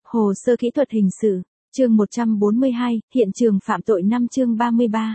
Hồ sơ kỹ thuật hình sự, chương 142, hiện trường phạm tội 5 chương 33.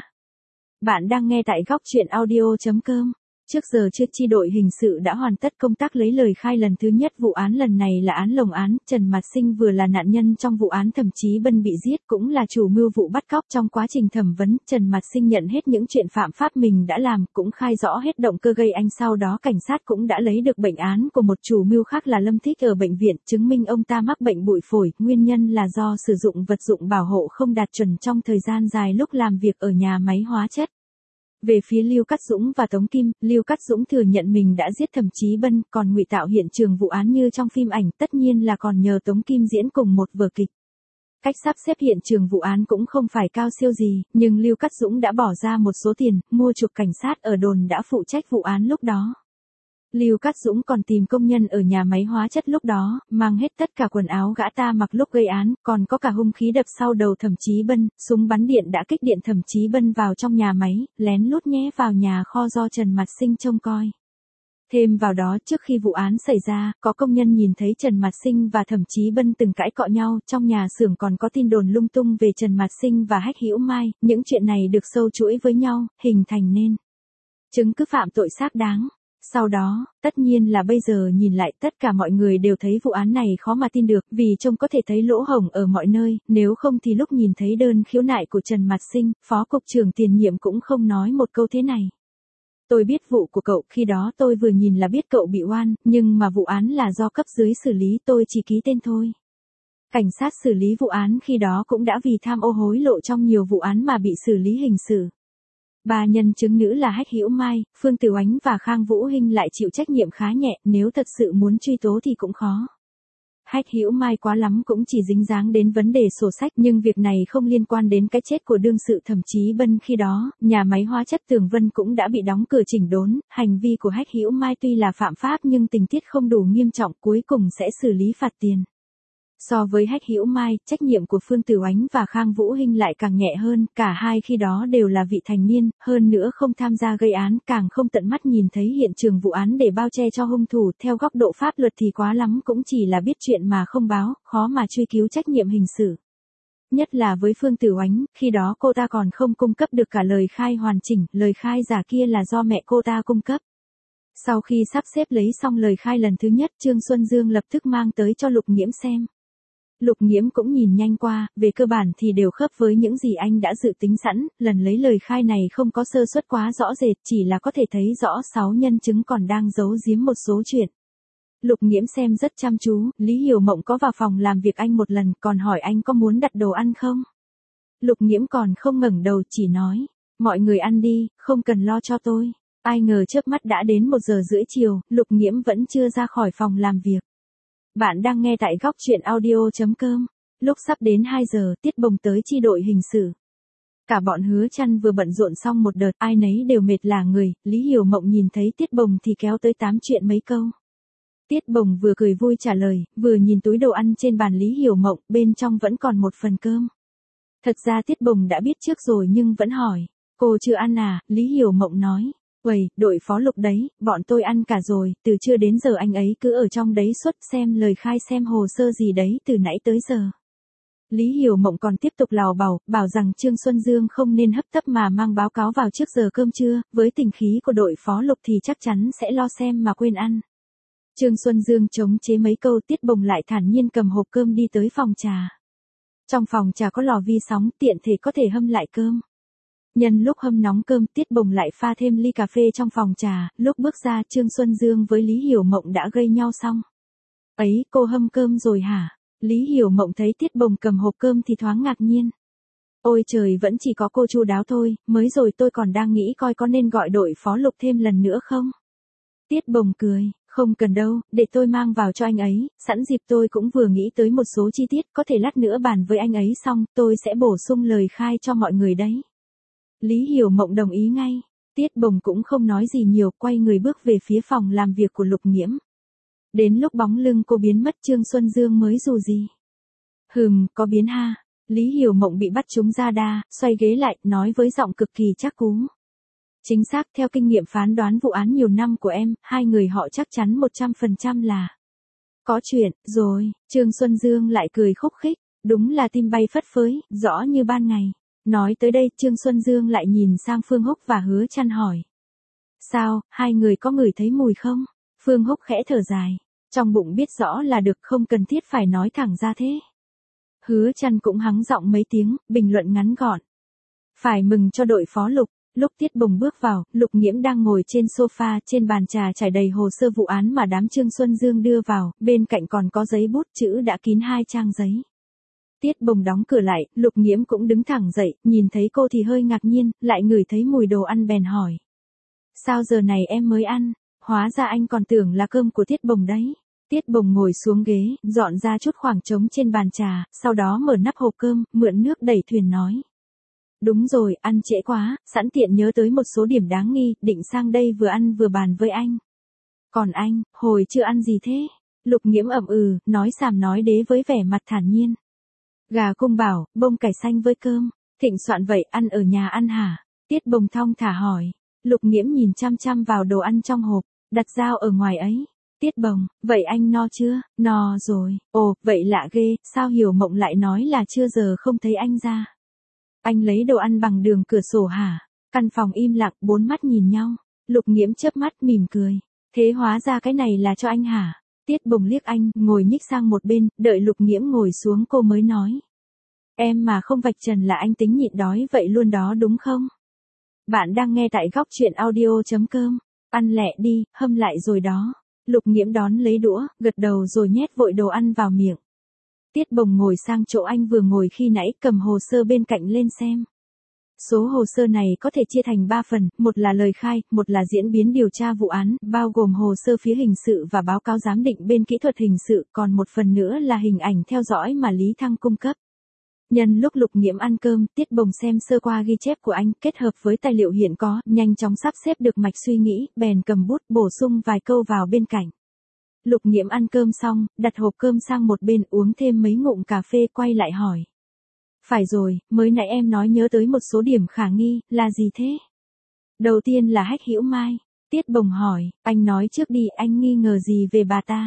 Bạn đang nghe tại góc truyện audio.com. Trước giờ chi đội hình sự đã hoàn tất công tác lấy lời khai lần thứ nhất vụ án lần này là án lồng án, Trần Mạt Sinh vừa là nạn nhân trong vụ án Thẩm Chí Bân bị giết cũng là chủ mưu vụ bắt cóc. Trong quá trình thẩm vấn, Trần Mạt Sinh nhận hết những chuyện phạm pháp mình đã làm, cũng khai rõ hết động cơ gây anh. Sau đó cảnh sát cũng đã lấy được bệnh án của một chủ mưu khác là Lâm Thích ở bệnh viện, chứng minh ông ta mắc bệnh bụi phổi, nguyên nhân là do sử dụng vật dụng bảo hộ không đạt chuẩn trong thời gian dài lúc làm việc ở nhà máy hóa chất. Về phía Lưu Cát Dũng và Tống Kim, Lưu Cát Dũng thừa nhận mình đã giết Thẩm Chí Bân, còn ngụy tạo hiện trường vụ án như trong phim ảnh, tất nhiên là còn nhờ Tống Kim diễn cùng một vở kịch. Cách sắp xếp hiện trường vụ án cũng không phải cao siêu gì, nhưng Lưu Cát Dũng đã bỏ ra một số tiền, mua chuộc cảnh sát ở đồn đã phụ trách vụ án lúc đó. Lưu Cát Dũng còn tìm công nhân ở nhà máy hóa chất lúc đó, mang hết tất cả quần áo gã ta mặc lúc gây án, còn có cả hung khí đập sau đầu Thẩm Chí Bân, súng bắn điện đã kích điện Thẩm Chí Bân vào trong nhà máy, lén lút nhé vào nhà kho do Trần Mạt Sinh trông coi. Thêm vào đó, trước khi vụ án xảy ra, có công nhân nhìn thấy Trần Mạt Sinh và Thẩm Chí Bân từng cãi cọ nhau, trong nhà xưởng còn có tin đồn lung tung về Trần Mạt Sinh và Hách Hữu Mai, những chuyện này được sâu chuỗi với nhau, hình thành nên chứng cứ phạm tội xác đáng. Sau đó, tất nhiên là bây giờ nhìn lại tất cả mọi người đều thấy vụ án này khó mà tin được vì trông có thể thấy lỗ hổng ở mọi nơi, nếu không thì lúc nhìn thấy đơn khiếu nại của Trần Mạt Sinh, Phó Cục trưởng tiền nhiệm cũng không nói một câu thế này. Tôi biết vụ của cậu, khi đó tôi vừa nhìn là biết cậu bị oan, nhưng mà vụ án là do cấp dưới xử lý, tôi chỉ ký tên thôi. Cảnh sát xử lý vụ án khi đó cũng đã vì tham ô hối lộ trong nhiều vụ án mà bị xử lý hình sự. Ba nhân chứng nữ là Hách Hữu Mai, Phương Tử Oánh và Khang Vũ Hinh lại chịu trách nhiệm khá nhẹ, nếu thật sự muốn truy tố thì cũng khó. Hách Hữu Mai quá lắm cũng chỉ dính dáng đến vấn đề sổ sách, nhưng việc này không liên quan đến cái chết của đương sự Thẩm Chí Bân khi đó, nhà máy hóa chất Tường Vân cũng đã bị đóng cửa chỉnh đốn, hành vi của Hách Hữu Mai tuy là phạm pháp nhưng tình tiết không đủ nghiêm trọng, cuối cùng sẽ xử lý phạt tiền. So với Hách Hữu Mai, trách nhiệm của Phương Tử Oánh và Khang Vũ Hinh lại càng nhẹ hơn, cả hai khi đó đều là vị thành niên, hơn nữa không tham gia gây án, càng không tận mắt nhìn thấy hiện trường vụ án để bao che cho hung thủ, theo góc độ pháp luật thì quá lắm cũng chỉ là biết chuyện mà không báo, khó mà truy cứu trách nhiệm hình sự. Nhất là với Phương Tử Oánh, khi đó cô ta còn không cung cấp được cả lời khai hoàn chỉnh, lời khai giả kia là do mẹ cô ta cung cấp. Sau khi sắp xếp lấy xong lời khai lần thứ nhất, Trương Xuân Dương lập tức mang tới cho Lục Nghiễm xem. Lục Nghiễm cũng nhìn nhanh qua, về cơ bản thì đều khớp với những gì anh đã dự tính sẵn, lần lấy lời khai này không có sơ suất quá rõ rệt, chỉ là có thể thấy rõ 6 nhân chứng còn đang giấu giếm một số chuyện. Lục Nghiễm xem rất chăm chú, Lý Hiểu Mộng có vào phòng làm việc anh một lần, còn hỏi anh có muốn đặt đồ ăn không? Lục Nghiễm còn không ngẩng đầu, chỉ nói, mọi người ăn đi, không cần lo cho tôi. Ai ngờ chớp mắt đã đến 1:30 chiều, Lục Nghiễm vẫn chưa ra khỏi phòng làm việc. Bạn đang nghe tại góc truyện audio.com. Lúc sắp đến 2 giờ, Tiết Bồng tới chi đội hình sự. Cả bọn Hứa Trăn vừa bận rộn xong một đợt, ai nấy đều mệt lả người, Lý Hiểu Mộng nhìn thấy Tiết Bồng thì kéo tới tám chuyện mấy câu. Tiết Bồng vừa cười vui trả lời, vừa nhìn túi đồ ăn trên bàn Lý Hiểu Mộng, bên trong vẫn còn một phần cơm. Thật ra Tiết Bồng đã biết trước rồi nhưng vẫn hỏi, cô chưa ăn à? Lý Hiểu Mộng nói. Uầy, đội phó Lục đấy, bọn tôi ăn cả rồi, từ trưa đến giờ anh ấy cứ ở trong đấy suốt xem lời khai xem hồ sơ gì đấy từ nãy tới giờ. Lý Hiểu Mộng còn tiếp tục lào bảo, bảo rằng Trương Xuân Dương không nên hấp tấp mà mang báo cáo vào trước giờ cơm trưa, với tình khí của đội phó Lục thì chắc chắn sẽ lo xem mà quên ăn. Trương Xuân Dương chống chế mấy câu, Tiết Bồng lại thản nhiên cầm hộp cơm đi tới phòng trà. Trong phòng trà có lò vi sóng, tiện thể có thể hâm lại cơm. Nhân lúc hâm nóng cơm, Tiết Bồng lại pha thêm ly cà phê trong phòng trà, lúc bước ra Trương Xuân Dương với Lý Hiểu Mộng đã gây nhau xong. Ấy, cô hâm cơm rồi hả? Lý Hiểu Mộng thấy Tiết Bồng cầm hộp cơm thì thoáng ngạc nhiên. Ôi trời, vẫn chỉ có cô chu đáo thôi, mới rồi tôi còn đang nghĩ coi có nên gọi đội phó Lục thêm lần nữa không? Tiết Bồng cười, không cần đâu, để tôi mang vào cho anh ấy, sẵn dịp tôi cũng vừa nghĩ tới một số chi tiết, có thể lát nữa bàn với anh ấy xong, tôi sẽ bổ sung lời khai cho mọi người đấy. Lý Hiểu Mộng đồng ý ngay, Tiết Bồng cũng không nói gì nhiều, quay người bước về phía phòng làm việc của Lục Nghiễm. Đến lúc bóng lưng cô biến mất Trương Xuân Dương mới dù gì. Có biến ha. Lý Hiểu Mộng bị bắt trúng da đa, xoay ghế lại, nói với giọng cực kỳ chắc cú. Chính xác, theo kinh nghiệm phán đoán vụ án nhiều năm của em, hai người họ chắc chắn 100% là Có chuyện, rồi, Trương Xuân Dương lại cười khúc khích, đúng là tim bay phất phới, rõ như ban ngày. Nói tới đây Trương Xuân Dương lại nhìn sang Phương Húc và Hứa Trăn hỏi. Sao, hai người có ngửi thấy mùi không? Phương Húc khẽ thở dài, trong bụng biết rõ là được không cần thiết phải nói thẳng ra thế. Hứa Trăn cũng hắng giọng mấy tiếng, bình luận ngắn gọn. Phải mừng cho đội phó Lục. Lúc Tiết Bồng bước vào, Lục Nghiễm đang ngồi trên sofa, trên bàn trà trải đầy hồ sơ vụ án mà đám Trương Xuân Dương đưa vào, bên cạnh còn có giấy bút chữ đã kín 2 trang giấy. Tiết Bồng đóng cửa lại, Lục Nghiễm cũng đứng thẳng dậy, nhìn thấy cô thì hơi ngạc nhiên, lại ngửi thấy mùi đồ ăn bèn hỏi. Sao giờ này em mới ăn, hóa ra anh còn tưởng là cơm của Tiết Bồng đấy. Tiết Bồng ngồi xuống ghế, dọn ra chút khoảng trống trên bàn trà, sau đó mở nắp hộp cơm, mượn nước đẩy thuyền nói. Đúng rồi, ăn trễ quá, sẵn tiện nhớ tới một số điểm đáng nghi, định sang đây vừa ăn vừa bàn với anh. Còn anh, hồi chưa ăn gì thế? Lục Nghiễm ậm nói xàm nói đế với vẻ mặt thản nhiên. Gà cung bảo, bông cải xanh với cơm, Thịnh soạn vậy, ăn ở nhà ăn hả? Tiết Bồng thong thả hỏi. Lục Nghiễm nhìn chăm chăm vào đồ ăn trong hộp, đặt dao ở ngoài ấy. Tiết Bồng, vậy anh no chưa? No rồi. Ồ, vậy lạ ghê, sao Hiểu Mộng lại nói là chưa giờ không thấy anh ra? Anh lấy đồ ăn bằng đường cửa sổ hả? Căn phòng im lặng, bốn mắt nhìn nhau. Lục Nghiễm chớp mắt mỉm cười. Thế hóa ra cái này là cho anh hả? Tiết Bồng liếc anh, ngồi nhích sang một bên, đợi Lục Nghiễm ngồi xuống cô mới nói. Em mà không vạch trần là anh tính nhịn đói vậy luôn đó đúng không? Bạn đang nghe tại góc truyện audio.com. Ăn lẹ đi, hâm lại rồi đó. Lục Nghiễm đón lấy đũa, gật đầu rồi nhét vội đồ ăn vào miệng. Tiết Bồng ngồi sang chỗ anh vừa ngồi khi nãy, cầm hồ sơ bên cạnh lên xem. Số hồ sơ này có thể chia thành 3 phần, một là lời khai, một là diễn biến điều tra vụ án, bao gồm hồ sơ phía hình sự và báo cáo giám định bên kỹ thuật hình sự, còn một phần nữa là hình ảnh theo dõi mà Lý Thăng cung cấp. Nhân lúc Lục Nghiễm ăn cơm, Tiết Bồng xem sơ qua ghi chép của anh, kết hợp với tài liệu hiện có, nhanh chóng sắp xếp được mạch suy nghĩ, bèn cầm bút bổ sung vài câu vào bên cạnh. Lục Nghiễm ăn cơm xong, đặt hộp cơm sang một bên, uống thêm mấy ngụm cà phê, quay lại hỏi. Phải rồi, mới nãy em nói nhớ tới một số điểm khả nghi, là gì thế? Đầu tiên là Hách Hữu Mai. Tiết Bồng hỏi, anh nói trước đi, anh nghi ngờ gì về bà ta?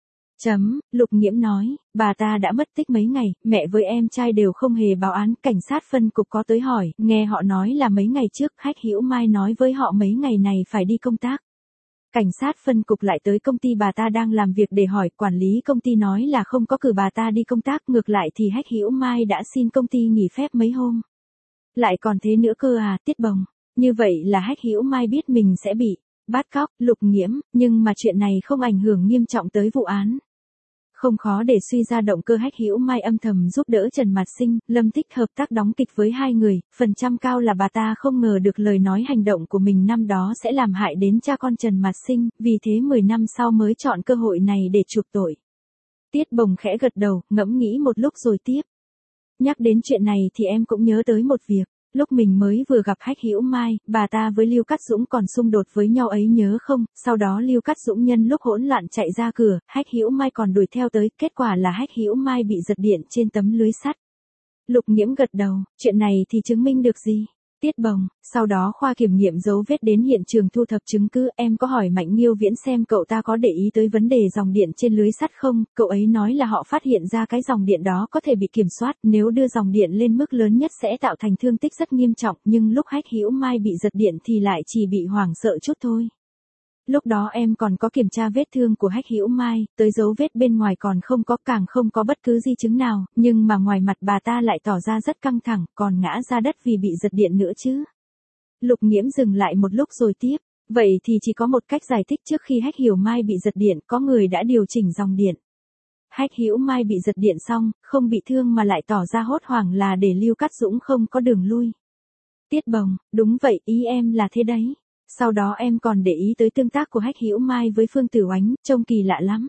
Lục Nghiễm nói, bà ta đã mất tích mấy ngày, mẹ với em trai đều không hề báo án, cảnh sát phân cục có tới hỏi, nghe họ nói là mấy ngày trước Hách Hữu Mai nói với họ mấy ngày này phải đi công tác. Cảnh sát phân cục lại tới công ty bà ta đang làm việc để hỏi, quản lý công ty nói là không có cử bà ta đi công tác, ngược lại thì Hách Hữu Mai đã xin công ty nghỉ phép mấy hôm. Lại còn thế nữa cơ à, Tiết Bồng, như vậy là Hách Hữu Mai biết mình sẽ bị bắt cóc. Lục Nghiễm, nhưng mà chuyện này không ảnh hưởng nghiêm trọng tới vụ án. Không khó để suy ra động cơ Hách Hữu Mai âm thầm giúp đỡ Trần Mạt Sinh, Lâm Tích hợp tác đóng kịch với hai người, phần trăm cao là bà ta không ngờ được lời nói hành động của mình năm đó sẽ làm hại đến cha con Trần Mạt Sinh, vì thế 10 năm sau mới chọn cơ hội này để chuộc tội. Tiết Bồng khẽ gật đầu, ngẫm nghĩ một lúc rồi tiếp. Nhắc đến chuyện này thì em cũng nhớ tới một việc. Lúc mình mới vừa gặp Hách Hữu Mai, bà ta với Lưu Cát Dũng còn xung đột với nhau ấy nhớ không? Sau đó Lưu Cát Dũng nhân lúc hỗn loạn chạy ra cửa, Hách Hữu Mai còn đuổi theo tới, kết quả là Hách Hữu Mai bị giật điện trên tấm lưới sắt. Lục Nghiễm gật đầu, chuyện này thì chứng minh được gì? Tiết Bồng, sau đó khoa kiểm nghiệm dấu vết đến hiện trường thu thập chứng cứ, em có hỏi Mạnh Nghiêu Viễn xem cậu ta có để ý tới vấn đề dòng điện trên lưới sắt không, cậu ấy nói là họ phát hiện ra cái dòng điện đó có thể bị kiểm soát, nếu đưa dòng điện lên mức lớn nhất sẽ tạo thành thương tích rất nghiêm trọng, nhưng lúc Hách Hữu Mai bị giật điện thì lại chỉ bị hoảng sợ chút thôi. Lúc đó em còn có kiểm tra vết thương của Hách Hữu Mai, tới dấu vết bên ngoài còn không có, càng không có bất cứ di chứng nào, nhưng mà ngoài mặt bà ta lại tỏ ra rất căng thẳng, còn ngã ra đất vì bị giật điện nữa chứ. Lục Nghiễm dừng lại một lúc rồi tiếp, vậy thì chỉ có một cách giải thích, trước khi Hách Hữu Mai bị giật điện, có người đã điều chỉnh dòng điện. Hách Hữu Mai bị giật điện xong, không bị thương mà lại tỏ ra hốt hoảng là để Lưu Cát Dũng không có đường lui. Tiết Bồng, đúng vậy, ý em là thế đấy. Sau đó em còn để ý tới tương tác của Hách Hữu Mai với Phương Tử Oánh, trông kỳ lạ lắm.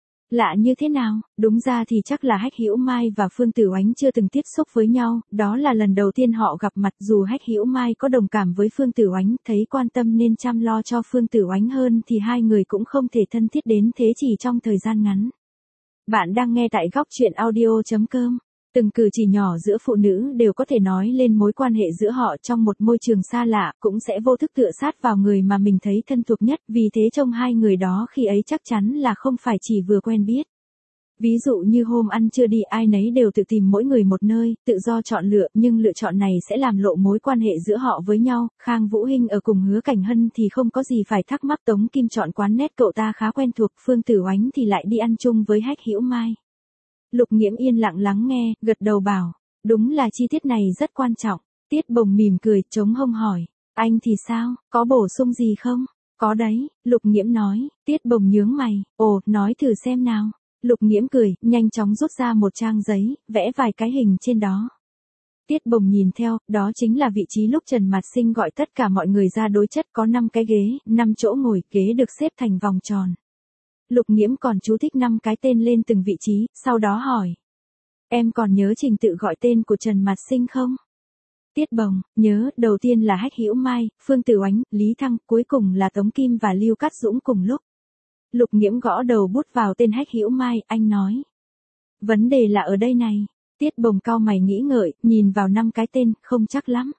Lạ như thế nào? Đúng ra thì chắc là Hách Hữu Mai và Phương Tử Oánh chưa từng tiếp xúc với nhau, đó là lần đầu tiên họ gặp mặt, dù Hách Hữu Mai có đồng cảm với Phương Tử Oánh, thấy quan tâm nên chăm lo cho Phương Tử Oánh hơn thì hai người cũng không thể thân thiết đến thế chỉ trong thời gian ngắn. Bạn đang nghe tại góc truyện audio.com. Từng cử chỉ nhỏ giữa phụ nữ đều có thể nói lên mối quan hệ giữa họ trong một môi trường xa lạ, cũng sẽ vô thức tựa sát vào người mà mình thấy thân thuộc nhất, vì thế trông hai người đó khi ấy chắc chắn là không phải chỉ vừa quen biết. Ví dụ như hôm ăn trưa đi ai nấy đều tự tìm mỗi người một nơi, tự do chọn lựa, nhưng lựa chọn này sẽ làm lộ mối quan hệ giữa họ với nhau. Khang Vũ Hinh ở cùng Hứa Cảnh Hân thì không có gì phải thắc mắc, Tống Kim chọn quán nét cậu ta khá quen thuộc, Phương Tử Oánh thì lại đi ăn chung với Hách Hữu Mai. Lục Nghiễm yên lặng lắng nghe, gật đầu bảo, đúng là chi tiết này rất quan trọng. Tiết Bồng mỉm cười, chống hông hỏi, anh thì sao, có bổ sung gì không? Có đấy, Lục Nghiễm nói. Tiết Bồng nhướng mày, ồ, nói thử xem nào. Lục Nghiễm cười, nhanh chóng rút ra một trang giấy, vẽ vài cái hình trên đó. Tiết Bồng nhìn theo, đó chính là vị trí lúc Trần Mạt Sinh gọi tất cả mọi người ra đối chất, có 5 cái ghế, 5 chỗ ngồi, ghế được xếp thành vòng tròn. Lục Nghiễm còn chú thích 5 cái tên lên từng vị trí, sau đó hỏi. Em còn nhớ trình tự gọi tên của Trần Mạt Sinh không? Tiết Bồng, nhớ, đầu tiên là Hách Hữu Mai, Phương Tử Oánh, Lý Thăng, cuối cùng là Tống Kim và Lưu Cát Dũng cùng lúc. Lục Nghiễm gõ đầu bút vào tên Hách Hữu Mai, anh nói. Vấn đề là ở đây này. Tiết Bồng cau mày nghĩ ngợi, nhìn vào 5 cái tên, không chắc lắm.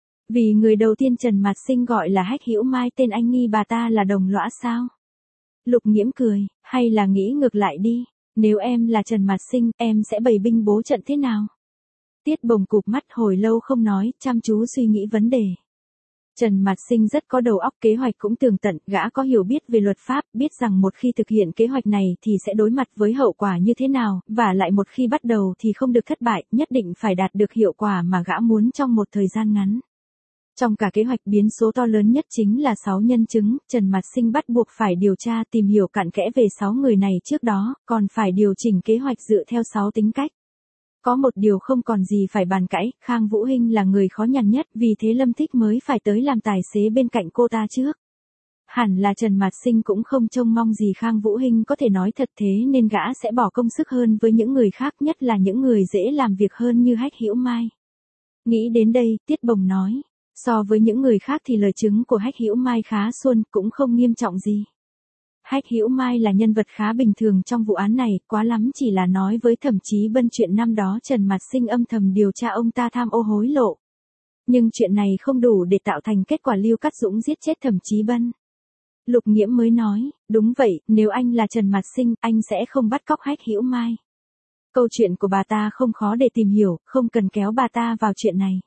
Vì người đầu tiên Trần Mạt Sinh gọi là Hách Hữu Mai, tên anh nghi bà ta là đồng lõa sao? Lục Nghiễm cười, hay là nghĩ ngược lại đi, nếu em là Trần Mạt Sinh, em sẽ bày binh bố trận thế nào? Tiết Bồng cụp mắt hồi lâu không nói, chăm chú suy nghĩ vấn đề. Trần Mạt Sinh rất có đầu óc, kế hoạch cũng tường tận, gã có hiểu biết về luật pháp, biết rằng một khi thực hiện kế hoạch này thì sẽ đối mặt với hậu quả như thế nào, và lại một khi bắt đầu thì không được thất bại, nhất định phải đạt được hiệu quả mà gã muốn trong một thời gian ngắn. Trong cả kế hoạch biến số to lớn nhất chính là 6 nhân chứng, Trần Mạt Sinh bắt buộc phải điều tra tìm hiểu cặn kẽ về 6 người này trước đó, còn phải điều chỉnh kế hoạch dựa theo 6 tính cách. Có một điều không còn gì phải bàn cãi, Khang Vũ Hinh là người khó nhằn nhất, vì thế Lâm Thích mới phải tới làm tài xế bên cạnh cô ta trước. Hẳn là Trần Mạt Sinh cũng không trông mong gì Khang Vũ Hinh có thể nói thật, thế nên gã sẽ bỏ công sức hơn với những người khác, nhất là những người dễ làm việc hơn như Hách Hữu Mai. Nghĩ đến đây, Tiết Bồng nói, so với những người khác thì lời chứng của Hách Hữu Mai khá suôn, cũng không nghiêm trọng gì. Hách Hữu Mai là nhân vật khá bình thường trong vụ án này, quá lắm chỉ là nói với Thẩm Chí Bân chuyện năm đó Trần Mạt Sinh âm thầm điều tra ông ta tham ô hối lộ. Nhưng chuyện này không đủ để tạo thành kết quả Lưu Cát Dũng giết chết Thẩm Chí Bân. Lục Nghiễm mới nói, đúng vậy, nếu anh là Trần Mạt Sinh, anh sẽ không bắt cóc Hách Hữu Mai. Câu chuyện của bà ta không khó để tìm hiểu, không cần kéo bà ta vào chuyện này.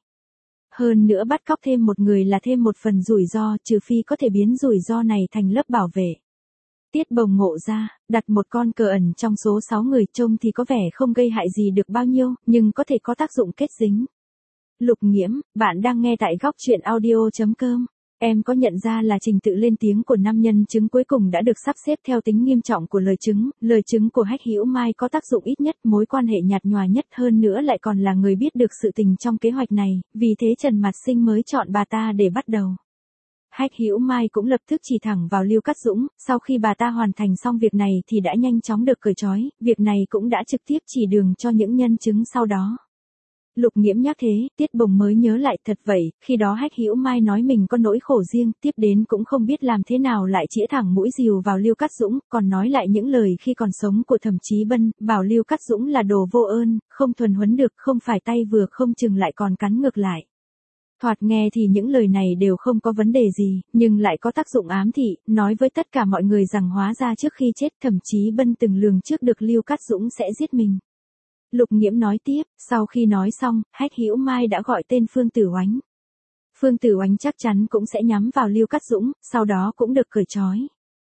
Hơn nữa bắt cóc thêm một người là thêm một phần rủi ro, trừ phi có thể biến rủi ro này thành lớp bảo vệ. Tiết Bồng ngộ ra, đặt một con cờ ẩn trong số 6 người trông thì có vẻ không gây hại gì được bao nhiêu, nhưng có thể có tác dụng kết dính. Lục Nghiễm, bạn đang nghe tại góc truyện audio.com. Em có nhận ra là trình tự lên tiếng của 5 nhân chứng cuối cùng đã được sắp xếp theo tính nghiêm trọng của lời chứng của Hách Hữu Mai có tác dụng ít nhất, mối quan hệ nhạt nhòa nhất, hơn nữa lại còn là người biết được sự tình trong kế hoạch này, vì thế Trần Mạt Sinh mới chọn bà ta để bắt đầu. Hách Hữu Mai cũng lập tức chỉ thẳng vào Lưu Cát Dũng, sau khi bà ta hoàn thành xong việc này thì đã nhanh chóng được cởi trói, việc này cũng đã trực tiếp chỉ đường cho những nhân chứng sau đó. Lục Nghiễm nhắc thế, Tiết Bồng mới nhớ lại, thật vậy, khi đó Hách Hữu Mai nói mình có nỗi khổ riêng, tiếp đến cũng không biết làm thế nào lại chĩa thẳng mũi dìu vào Lưu Cát Dũng, còn nói lại những lời khi còn sống của Thẩm Chí Bân, bảo Lưu Cát Dũng là đồ vô ơn, không thuần huấn được, không phải tay vừa không chừng lại còn cắn ngược lại. Thoạt nghe thì những lời này đều không có vấn đề gì, nhưng lại có tác dụng ám thị, nói với tất cả mọi người rằng hóa ra trước khi chết Thẩm Chí Bân từng lường trước được Lưu Cát Dũng sẽ giết mình. Lục Nghiễm nói tiếp, sau khi nói xong, Hách Hữu Mai đã gọi tên Phương Tử Oánh. Phương Tử Oánh chắc chắn cũng sẽ nhắm vào Lưu Cát Dũng, sau đó cũng được cởi trói.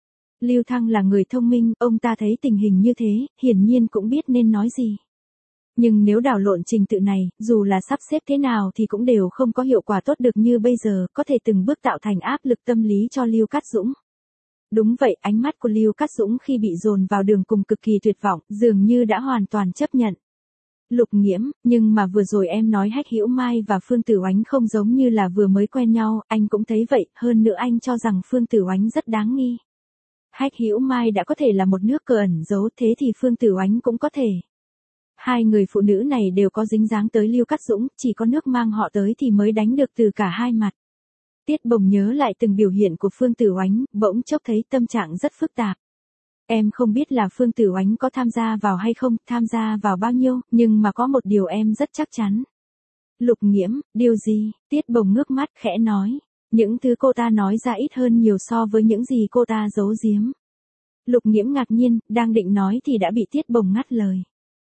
Lưu Thăng là người thông minh, ông ta thấy tình hình như thế, hiển nhiên cũng biết nên nói gì. Nhưng nếu đảo lộn trình tự này, dù là sắp xếp thế nào thì cũng đều không có hiệu quả tốt được như bây giờ, có thể từng bước tạo thành áp lực tâm lý cho Lưu Cát Dũng. Đúng vậy, ánh mắt của Lưu Cát Dũng khi bị dồn vào đường cùng cực kỳ tuyệt vọng, dường như đã hoàn toàn chấp nhận. Lục Nghiễm, nhưng mà vừa rồi em nói Hách Hữu Mai và Phương Tử Oánh không giống như là vừa mới quen nhau, anh cũng thấy vậy, hơn nữa anh cho rằng Phương Tử Oánh rất đáng nghi. Hách Hữu Mai đã có thể là một nước cờ ẩn giấu, thế thì Phương Tử Oánh cũng có thể. Hai người phụ nữ này đều có dính dáng tới Lưu Cát Dũng, chỉ có nước mang họ tới thì mới đánh được từ cả hai mặt. Tiết Bồng nhớ lại từng biểu hiện của Phương Tử Oánh, bỗng chốc thấy tâm trạng rất phức tạp. Em không biết là Phương Tử Oánh có tham gia vào hay không, tham gia vào bao nhiêu, nhưng mà có một điều em rất chắc chắn. Lục Nghiễm, điều gì? Tiết Bồng ngước mắt khẽ nói. Những thứ cô ta nói ra ít hơn nhiều so với những gì cô ta giấu giếm. Lục Nghiễm ngạc nhiên, đang định nói thì đã bị Tiết Bồng ngắt lời.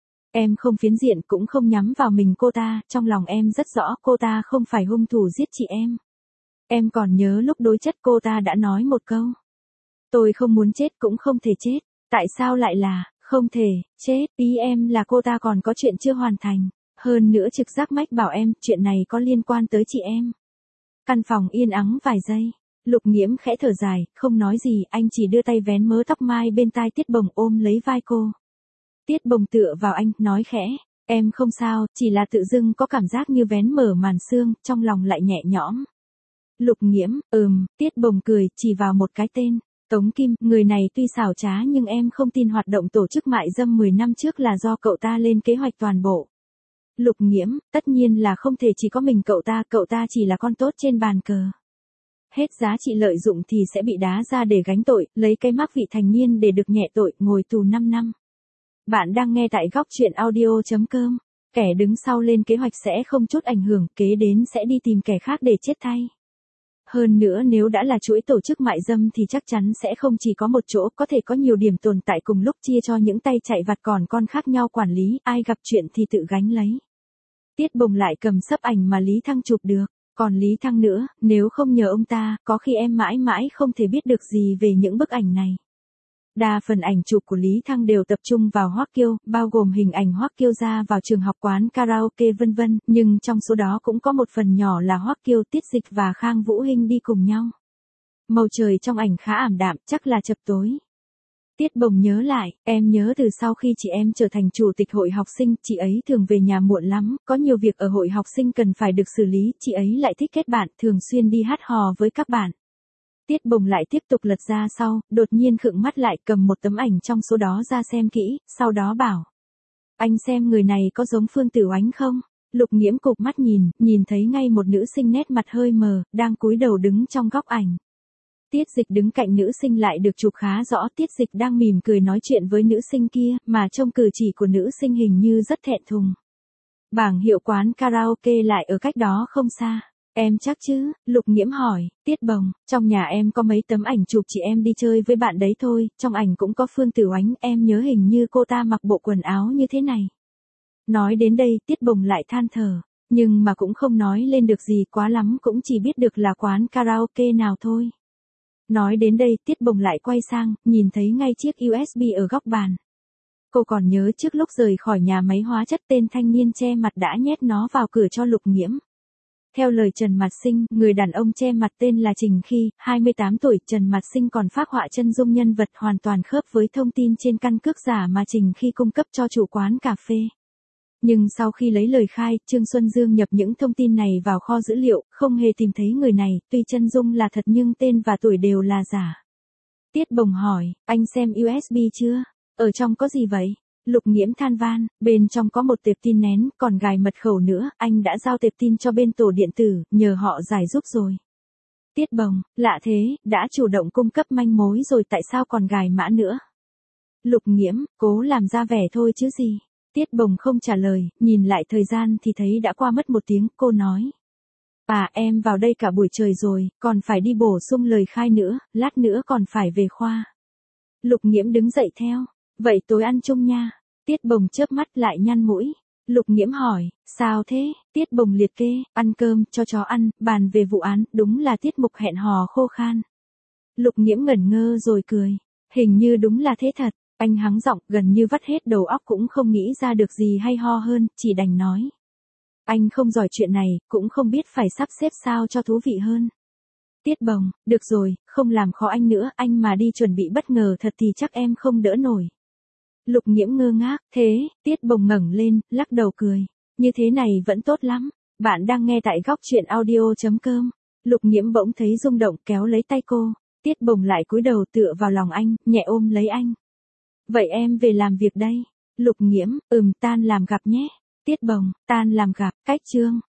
Em không phiến diện cũng không nhắm vào mình cô ta, trong lòng em rất rõ cô ta không phải hung thủ giết chị em. Em còn nhớ lúc đối chất cô ta đã nói một câu. Tôi không muốn chết cũng không thể chết. Tại sao lại là, không thể, chết? Ý em là cô ta còn có chuyện chưa hoàn thành. Hơn nữa trực giác mách bảo em, chuyện này có liên quan tới chị em. Căn phòng yên ắng vài giây. Lục Nghiễm khẽ thở dài, không nói gì, anh chỉ đưa tay vén mớ tóc mai bên tai Tiết Bồng ôm lấy vai cô. Tiết Bồng tựa vào anh, nói khẽ, em không sao, chỉ là tự dưng có cảm giác như vén mở màn sương, trong lòng lại nhẹ nhõm. Lục Nghiễm, Tiết Bồng cười, chỉ vào một cái tên. Tống Kim, người này tuy xảo trá nhưng em không tin hoạt động tổ chức mại dâm 10 năm trước là do cậu ta lên kế hoạch toàn bộ. Lục Nghiễm, tất nhiên là không thể chỉ có mình cậu ta chỉ là con tốt trên bàn cờ. Hết giá trị lợi dụng thì sẽ bị đá ra để gánh tội, lấy cái mác vị thành niên để được nhẹ tội, ngồi tù 5 năm. Bạn đang nghe tại góc truyện audio.com. Kẻ đứng sau lên kế hoạch sẽ không chút ảnh hưởng, kế đến sẽ đi tìm kẻ khác để chết thay. Hơn nữa nếu đã là chuỗi tổ chức mại dâm thì chắc chắn sẽ không chỉ có một chỗ, có thể có nhiều điểm tồn tại cùng lúc chia cho những tay chạy vặt còn con khác nhau quản lý, ai gặp chuyện thì tự gánh lấy. Tiết Bồng lại cầm sấp ảnh mà Lý Thăng chụp được, còn Lý Thăng nữa, nếu không nhờ ông ta, có khi em mãi mãi không thể biết được gì về những bức ảnh này. Đa phần ảnh chụp của Lý Thăng đều tập trung vào Hoắc Kiêu, bao gồm hình ảnh Hoắc Kiêu ra vào trường học quán karaoke vân vân, nhưng trong số đó cũng có một phần nhỏ là Hoắc Kiêu, Tiết Dịch và Khang Vũ Hinh đi cùng nhau. Màu trời trong ảnh khá ảm đạm, chắc là chập tối. Tiết Bồng nhớ lại, em nhớ từ sau khi chị em trở thành chủ tịch hội học sinh, chị ấy thường về nhà muộn lắm, có nhiều việc ở hội học sinh cần phải được xử lý, chị ấy lại thích kết bạn, thường xuyên đi hát hò với các bạn. Tiết Bồng lại tiếp tục lật ra sau, đột nhiên khựng mắt lại cầm một tấm ảnh trong số đó ra xem kỹ, sau đó bảo. Anh xem người này có giống Phương Tử Oánh không? Lục Nghiễm cụp mắt nhìn thấy ngay một nữ sinh nét mặt hơi mờ, đang cúi đầu đứng trong góc ảnh. Tiết Dịch đứng cạnh nữ sinh lại được chụp khá rõ, Tiết Dịch đang mỉm cười nói chuyện với nữ sinh kia, mà trông cử chỉ của nữ sinh hình như rất thẹn thùng. Bảng hiệu quán karaoke lại ở cách đó không xa. Em chắc chứ? Lục Nghiễm hỏi. Tiết Bồng, trong nhà em có mấy tấm ảnh chụp chị em đi chơi với bạn đấy thôi, trong ảnh cũng có Phương Tử Oánh, em nhớ hình như cô ta mặc bộ quần áo như thế này. Nói đến đây, Tiết Bồng lại than thở, nhưng mà cũng không nói lên được gì, quá lắm cũng chỉ biết được là quán karaoke nào thôi. Nói đến đây, Tiết Bồng lại quay sang, nhìn thấy ngay chiếc USB ở góc bàn. Cô còn nhớ trước lúc rời khỏi nhà máy hóa chất tên thanh niên che mặt đã nhét nó vào cửa cho Lục Nghiễm. Theo lời Trần Mạt Sinh, người đàn ông che mặt tên là Trình Khi, 28 tuổi, Trần Mạt Sinh còn phác họa chân dung nhân vật hoàn toàn khớp với thông tin trên căn cước giả mà Trình Khi cung cấp cho chủ quán cà phê. Nhưng sau khi lấy lời khai, Trương Xuân Dương nhập những thông tin này vào kho dữ liệu, không hề tìm thấy người này, tuy chân dung là thật nhưng tên và tuổi đều là giả. Tiết Bồng hỏi, anh xem USB chưa? Ở trong có gì vậy? Lục Nghiễm than van, bên trong có một tệp tin nén, còn gài mật khẩu nữa, anh đã giao tệp tin cho bên tổ điện tử, nhờ họ giải giúp rồi. Tiết Bồng, lạ thế, đã chủ động cung cấp manh mối rồi tại sao còn gài mã nữa? Lục Nghiễm, cố làm ra vẻ thôi chứ gì. Tiết Bồng không trả lời, nhìn lại thời gian thì thấy đã qua mất 1 tiếng, cô nói. Em vào đây cả buổi trời rồi, còn phải đi bổ sung lời khai nữa, lát nữa còn phải về khoa. Lục Nghiễm đứng dậy theo. Vậy tối ăn chung nha. Tiết Bồng chớp mắt lại nhăn mũi. Lục Nghiễm hỏi, sao thế? Tiết Bồng liệt kê, ăn cơm, cho chó ăn, bàn về vụ án, đúng là tiết mục hẹn hò khô khan. Lục Nghiễm ngẩn ngơ rồi cười. Hình như đúng là thế thật. Anh hắng giọng, gần như vắt hết đầu óc cũng không nghĩ ra được gì hay ho hơn, chỉ đành nói. Anh không giỏi chuyện này, cũng không biết phải sắp xếp sao cho thú vị hơn. Tiết Bồng, được rồi, không làm khó anh nữa, anh mà đi chuẩn bị bất ngờ thật thì chắc em không đỡ nổi. Lục Nghiễm ngơ ngác, thế, Tiết Bồng ngẩng lên, lắc đầu cười. Như thế này vẫn tốt lắm. Bạn đang nghe tại góc truyện audio.com. Lục Nghiễm bỗng thấy rung động kéo lấy tay cô. Tiết Bồng lại cúi đầu tựa vào lòng anh, nhẹ ôm lấy anh. Vậy em về làm việc đây. Lục Nghiễm, tan làm gặp nhé. Tiết Bồng, tan làm gặp, cách chương.